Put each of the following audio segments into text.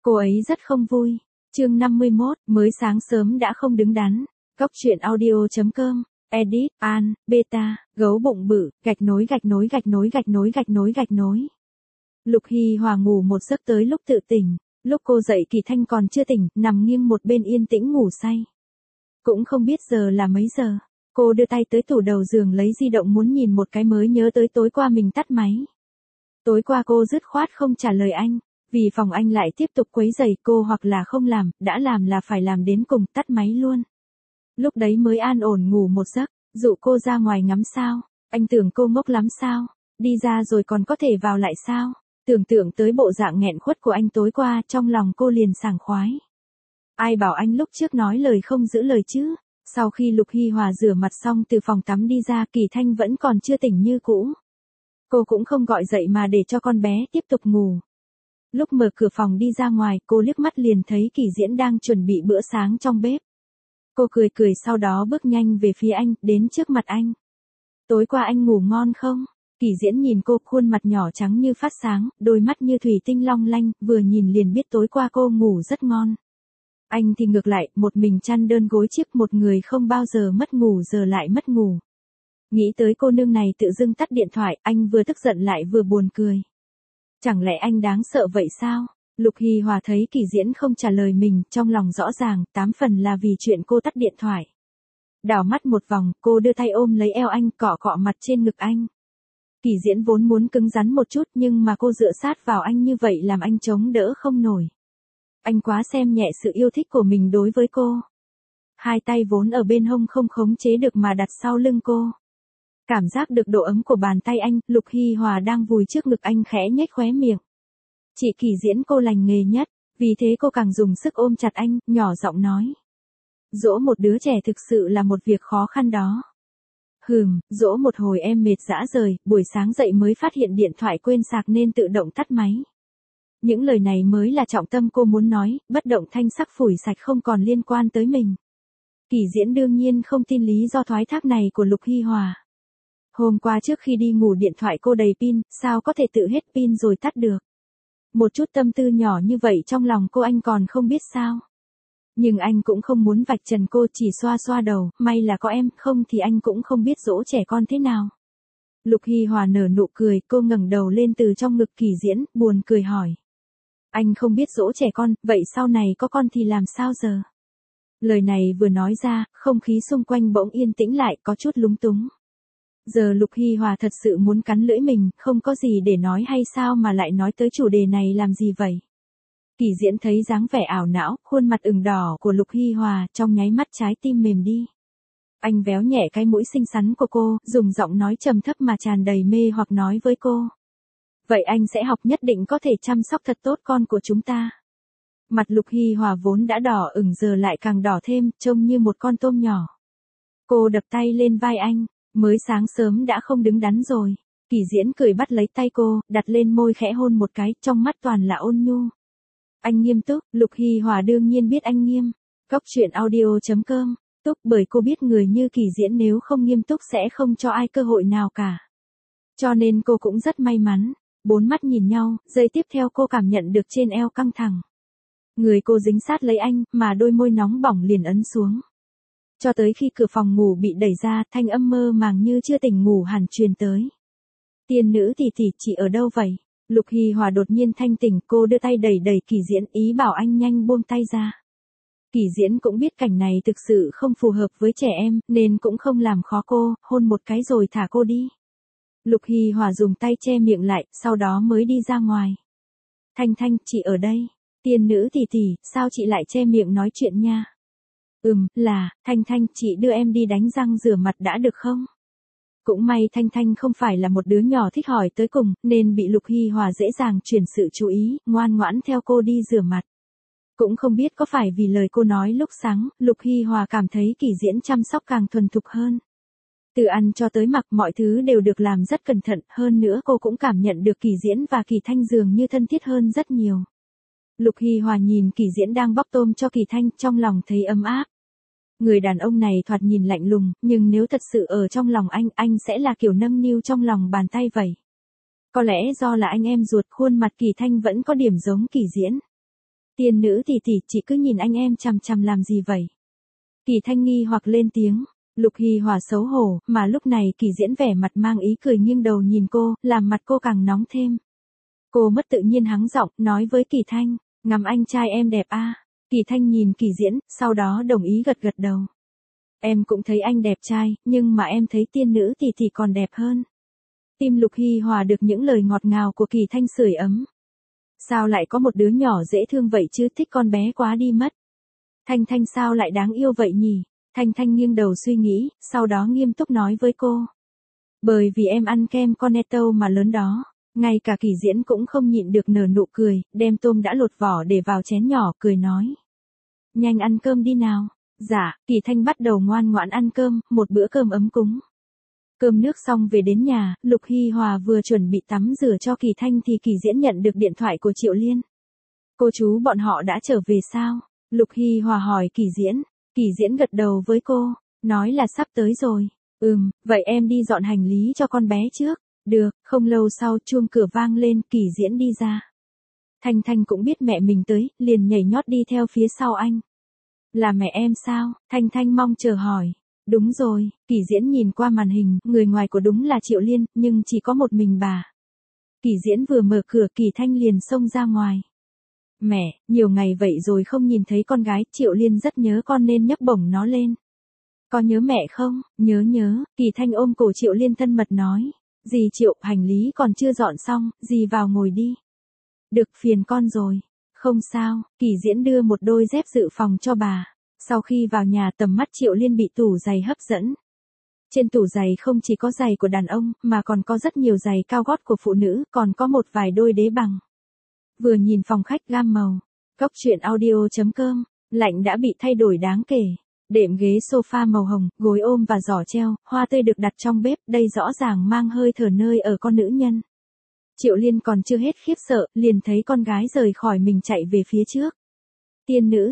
Cô ấy rất không vui. Chương 51, mới sáng sớm đã không đứng đắn. Cóc truyện audio.com, edit, an, beta, gấu bụng bự, gạch nối gạch nối gạch nối gạch nối gạch nối gạch nối. Lục Hy Hòa ngủ một giấc tới lúc tự tỉnh. Lúc cô dậy Kỳ Thanh còn chưa tỉnh, nằm nghiêng một bên yên tĩnh ngủ say. Cũng không biết giờ là mấy giờ. Cô đưa tay tới tủ đầu giường lấy di động muốn nhìn một cái mới nhớ tới tối qua mình tắt máy. Tối qua cô dứt khoát không trả lời anh, vì phòng anh lại tiếp tục quấy rầy cô hoặc là không làm, đã làm là phải làm đến cùng, tắt máy luôn. Lúc đấy mới an ổn ngủ một giấc, dụ cô ra ngoài ngắm sao, anh tưởng cô ngốc lắm sao, đi ra rồi còn có thể vào lại sao, tưởng tượng tới bộ dạng nghẹn khuất của anh tối qua trong lòng cô liền sảng khoái. Ai bảo anh lúc trước nói lời không giữ lời chứ. Sau khi Lục Hy Hòa rửa mặt xong từ phòng tắm đi ra, Kỳ Thanh vẫn còn chưa tỉnh như cũ. Cô cũng không gọi dậy mà để cho con bé tiếp tục ngủ. Lúc mở cửa phòng đi ra ngoài, cô liếc mắt liền thấy Kỳ Diễn đang chuẩn bị bữa sáng trong bếp. Cô cười cười sau đó bước nhanh về phía anh, đến trước mặt anh. Tối qua anh ngủ ngon không? Kỳ Diễn nhìn cô, khuôn mặt nhỏ trắng như phát sáng, đôi mắt như thủy tinh long lanh, vừa nhìn liền biết tối qua cô ngủ rất ngon. Anh thì ngược lại, một mình chăn đơn gối chiếc, một người không bao giờ mất ngủ giờ lại mất ngủ. Nghĩ tới cô nương này tự dưng tắt điện thoại, anh vừa tức giận lại vừa buồn cười. Chẳng lẽ anh đáng sợ vậy sao? Lục Hy Hòa thấy Kỳ Diễn không trả lời mình, trong lòng rõ ràng, 8 phần là vì chuyện cô tắt điện thoại. Đảo mắt một vòng, cô đưa tay ôm lấy eo anh, cọ cọ mặt trên ngực anh. Kỳ Diễn vốn muốn cứng rắn một chút nhưng mà cô dựa sát vào anh như vậy làm anh chống đỡ không nổi. Anh quá xem nhẹ sự yêu thích của mình đối với cô. Hai tay vốn ở bên hông không khống chế được mà đặt sau lưng cô. Cảm giác được độ ấm của bàn tay anh, Lục Hy Hòa đang vùi trước ngực anh khẽ nhếch khóe miệng. Chị Kỳ Diễn cô lành nghề nhất, vì thế cô càng dùng sức ôm chặt anh, nhỏ giọng nói. Dỗ một đứa trẻ thực sự là một việc khó khăn đó. Dỗ một hồi em mệt rã rời, buổi sáng dậy mới phát hiện điện thoại quên sạc nên tự động tắt máy. Những lời này mới là trọng tâm cô muốn nói, bất động thanh sắc phủi sạch không còn liên quan tới mình. Kỳ Diễn đương nhiên không tin lý do thoái thác này của Lục Hy Hòa. Hôm qua trước khi đi ngủ điện thoại cô đầy pin, sao có thể tự hết pin rồi tắt được. Một chút tâm tư nhỏ như vậy trong lòng cô anh còn không biết sao. Nhưng anh cũng không muốn vạch trần cô, chỉ xoa xoa đầu, may là có em, không thì anh cũng không biết dỗ trẻ con thế nào. Lục Hy Hòa nở nụ cười, cô ngẩng đầu lên từ trong ngực Kỳ Diễn, buồn cười hỏi. Anh không biết dỗ trẻ con, vậy sau này có con thì làm sao giờ? Lời này vừa nói ra, không khí xung quanh bỗng yên tĩnh lại, có chút lúng túng. Giờ Lục Hy Hòa thật sự muốn cắn lưỡi mình, không có gì để nói hay sao mà lại nói tới chủ đề này làm gì vậy? Kỳ Diễn thấy dáng vẻ ảo não, khuôn mặt ửng đỏ của Lục Hy Hòa, trong nháy mắt trái tim mềm đi. Anh véo nhẹ cái mũi xinh xắn của cô, dùng giọng nói trầm thấp mà tràn đầy mê hoặc nói với cô. Vậy anh sẽ học, nhất định có thể chăm sóc thật tốt con của chúng ta. Mặt Lục Hy Hòa vốn đã đỏ ửng giờ lại càng đỏ thêm, trông như một con tôm nhỏ. Cô đập tay lên vai anh, mới sáng sớm đã không đứng đắn rồi. Kỳ Diễn cười bắt lấy tay cô, đặt lên môi khẽ hôn một cái, trong mắt toàn là ôn nhu. Anh nghiêm túc, Lục Hy Hòa đương nhiên biết anh nghiêm. Cóc truyện audio.com, túc bởi cô biết người như Kỳ Diễn nếu không nghiêm túc sẽ không cho ai cơ hội nào cả. Cho nên cô cũng rất may mắn. Bốn mắt nhìn nhau, giây tiếp theo cô cảm nhận được trên eo căng thẳng. Người cô dính sát lấy anh, mà đôi môi nóng bỏng liền ấn xuống. Cho tới khi cửa phòng ngủ bị đẩy ra, thanh âm mơ màng như chưa tỉnh ngủ hẳn truyền tới. Tiên nữ tỷ tỷ, chị ở đâu vậy? Lục Hy Hòa đột nhiên thanh tỉnh, cô đưa tay đẩy đẩy Kỳ Diễn, ý bảo anh nhanh buông tay ra. Kỳ Diễn cũng biết cảnh này thực sự không phù hợp với trẻ em, nên cũng không làm khó cô, hôn một cái rồi thả cô đi. Lục Hy Hòa dùng tay che miệng lại, sau đó mới đi ra ngoài. Thanh, chị ở đây. Tiên nữ tỷ tỷ, sao chị lại che miệng nói chuyện nha? Là, Thanh, chị đưa em đi đánh răng rửa mặt đã được không? Cũng may Thanh không phải là một đứa nhỏ thích hỏi tới cùng, nên bị Lục Hy Hòa dễ dàng chuyển sự chú ý, ngoan ngoãn theo cô đi rửa mặt. Cũng không biết có phải vì lời cô nói lúc sáng, Lục Hy Hòa cảm thấy Kỳ Diễn chăm sóc càng thuần thục hơn. Từ ăn cho tới mặc mọi thứ đều được làm rất cẩn thận, hơn nữa cô cũng cảm nhận được Kỳ Diễn và Kỳ Thanh dường như thân thiết hơn rất nhiều. Lục Hy Hòa nhìn Kỳ Diễn đang bóc tôm cho Kỳ Thanh, trong lòng thấy ấm áp. Người đàn ông này thoạt nhìn lạnh lùng, nhưng nếu thật sự ở trong lòng anh sẽ là kiểu nâng niu trong lòng bàn tay vậy. Có lẽ do là anh em ruột, khuôn mặt Kỳ Thanh vẫn có điểm giống Kỳ Diễn. Tiên nữ tỷ tỷ, chị cứ nhìn anh em chằm chằm làm gì vậy? Kỳ Thanh nghi hoặc lên tiếng. Lục Hy Hòa xấu hổ, mà lúc này Kỳ Diễn vẻ mặt mang ý cười nghiêng đầu nhìn cô, làm mặt cô càng nóng thêm. Cô mất tự nhiên hắng giọng, nói với Kỳ Thanh, ngắm anh trai em đẹp a. Kỳ Thanh nhìn Kỳ Diễn, sau đó đồng ý gật gật đầu. Em cũng thấy anh đẹp trai, nhưng mà em thấy tiên nữ tỷ tỷ còn đẹp hơn. Tim Lục Hy Hòa được những lời ngọt ngào của Kỳ Thanh sưởi ấm. Sao lại có một đứa nhỏ dễ thương vậy chứ, thích con bé quá đi mất. Thanh Thanh sao lại đáng yêu vậy nhỉ? Thanh Thanh nghiêng đầu suy nghĩ, sau đó nghiêm túc nói với cô. Bởi vì em ăn kem Cornetto mà lớn đó. Ngay cả Kỳ Diễn cũng không nhịn được nở nụ cười, đem tôm đã lột vỏ để vào chén nhỏ, cười nói. Nhanh ăn cơm đi nào. Dạ, Kỳ Thanh bắt đầu ngoan ngoãn ăn cơm, một bữa cơm ấm cúng. Cơm nước xong về đến nhà, Lục Hy Hòa vừa chuẩn bị tắm rửa cho Kỳ Thanh thì Kỳ Diễn nhận được điện thoại của Triệu Liên. Cô chú bọn họ đã trở về sao? Lục Hy Hòa hỏi Kỳ Diễn. Kỳ Diễn gật đầu với cô, nói là sắp tới rồi. Vậy em đi dọn hành lý cho con bé trước. Được, không lâu sau chuông cửa vang lên, Kỳ Diễn đi ra. Thanh Thanh cũng biết mẹ mình tới, liền nhảy nhót đi theo phía sau anh. Là mẹ em sao? Thanh Thanh mong chờ hỏi. Đúng rồi, Kỳ Diễn nhìn qua màn hình, người ngoài của đúng là Triệu Liên, nhưng chỉ có một mình bà. Kỳ Diễn vừa mở cửa, Kỳ Thanh liền xông ra ngoài. Mẹ, nhiều ngày vậy rồi không nhìn thấy con gái, Triệu Liên rất nhớ con nên nhấc bổng nó lên. Có nhớ mẹ không? Nhớ, Kỳ Thanh ôm cổ Triệu Liên thân mật nói. Dì Triệu, hành lý còn chưa dọn xong, dì vào ngồi đi. Được, phiền con rồi. Không sao, Kỳ Diễn đưa một đôi dép dự phòng cho bà. Sau khi vào nhà, tầm mắt Triệu Liên bị tủ giày hấp dẫn. Trên tủ giày không chỉ có giày của đàn ông, mà còn có rất nhiều giày cao gót của phụ nữ, còn có một vài đôi đế bằng. Vừa nhìn phòng khách gam màu, Góc truyện audio.com, lạnh đã bị thay đổi đáng kể. Đệm ghế sofa màu hồng, gối ôm và giỏ treo, hoa tươi được đặt trong bếp, đây rõ ràng mang hơi thở nơi ở con nữ nhân. Triệu Liên còn chưa hết khiếp sợ, liền thấy con gái rời khỏi mình chạy về phía trước. Tiên nữ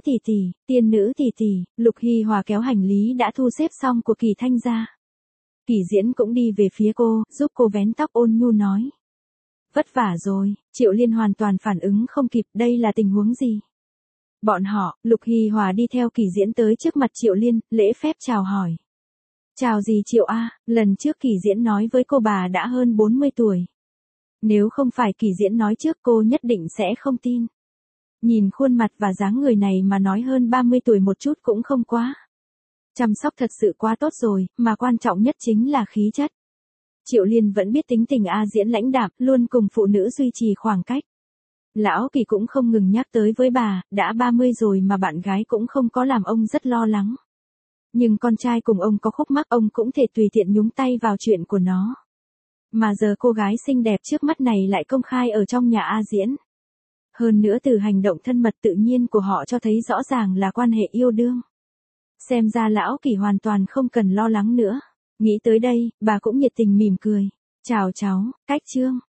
tỷ tỷ, Lục Hy Hòa kéo hành lý đã thu xếp xong của Kỳ Thanh ra. Kỳ Diễn cũng đi về phía cô, giúp cô vén tóc, ôn nhu nói. Vất vả rồi, Triệu Liên hoàn toàn phản ứng không kịp, đây là tình huống gì? Bọn họ, Lục Hy Hòa đi theo Kỳ Diễn tới trước mặt Triệu Liên, lễ phép chào hỏi. Chào gì Triệu A, lần trước Kỳ Diễn nói với cô bà đã hơn 40 tuổi. Nếu không phải Kỳ Diễn nói trước cô nhất định sẽ không tin. Nhìn khuôn mặt và dáng người này mà nói hơn 30 tuổi một chút cũng không quá. Chăm sóc thật sự quá tốt rồi, mà quan trọng nhất chính là khí chất. Triệu Liên vẫn biết tính tình A Diễn lãnh đạm, luôn cùng phụ nữ duy trì khoảng cách. Lão Kỳ cũng không ngừng nhắc tới với bà, đã 30 rồi mà bạn gái cũng không có làm ông rất lo lắng. Nhưng con trai cùng ông có khúc mắc, ông cũng thể tùy tiện nhúng tay vào chuyện của nó. Mà giờ cô gái xinh đẹp trước mắt này lại công khai ở trong nhà A Diễn. Hơn nữa từ hành động thân mật tự nhiên của họ cho thấy rõ ràng là quan hệ yêu đương. Xem ra Lão Kỳ hoàn toàn không cần lo lắng nữa. Nghĩ tới đây, bà cũng nhiệt tình mỉm cười. Chào cháu, Cách Trương.